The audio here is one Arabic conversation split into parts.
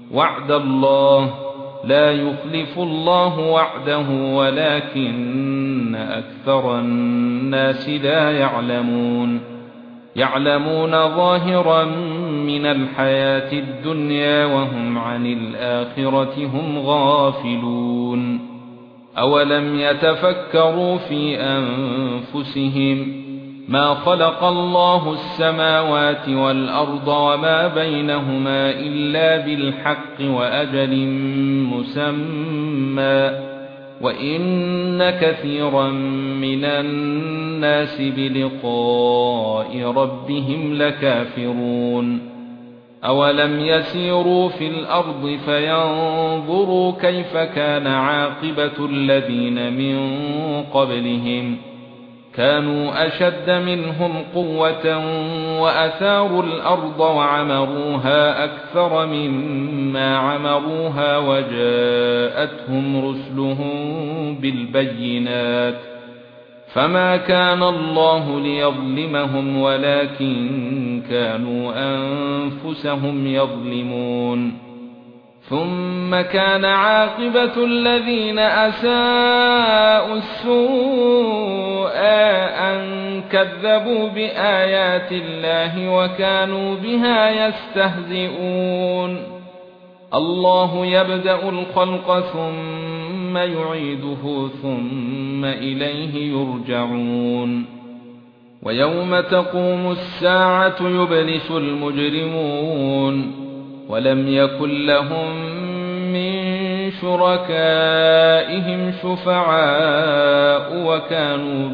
وعد الله لا يخلف الله وعده ولكن أكثر الناس لا يعلمون يعلمون ظاهرا من الحياة الدنيا وهم عن الآخرة هم غافلون أولم يتفكروا في أنفسهم ما خلق الله السماوات والأرض وما بينهما إلا بالحق وأجل مسمى وإن كثيرا من الناس بلقاء ربهم لكافرون أولم يسيروا في الأرض فينظروا كيف كان عاقبة الذين من قبلهم كانوا أشد منهم قوة وأثاروا الأرض وعمروها أكثر مما عمروها وجاءتهم رسلهم بالبينات فما كان الله ليظلمهم ولكن كانوا أنفسهم يظلمون ثم كان عاقبة الذين أساءوا السوء أن كذبوا بآيات الله وكانوا بها يستهزئون الله يبدأ الخلق ثم يعيده ثم إليه يرجعون ويوم تقوم الساعة يبلس المجرمون ولم يكن لهم من شركائهم شفعاء وكانوا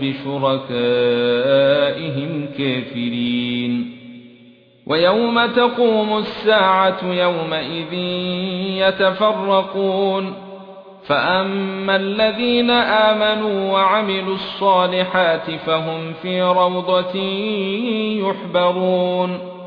بشركائهم كافرين ويوم تقوم الساعة يومئذ يتفرقون فأما الذين آمنوا وعملوا الصالحات فهم في روضة يحبرون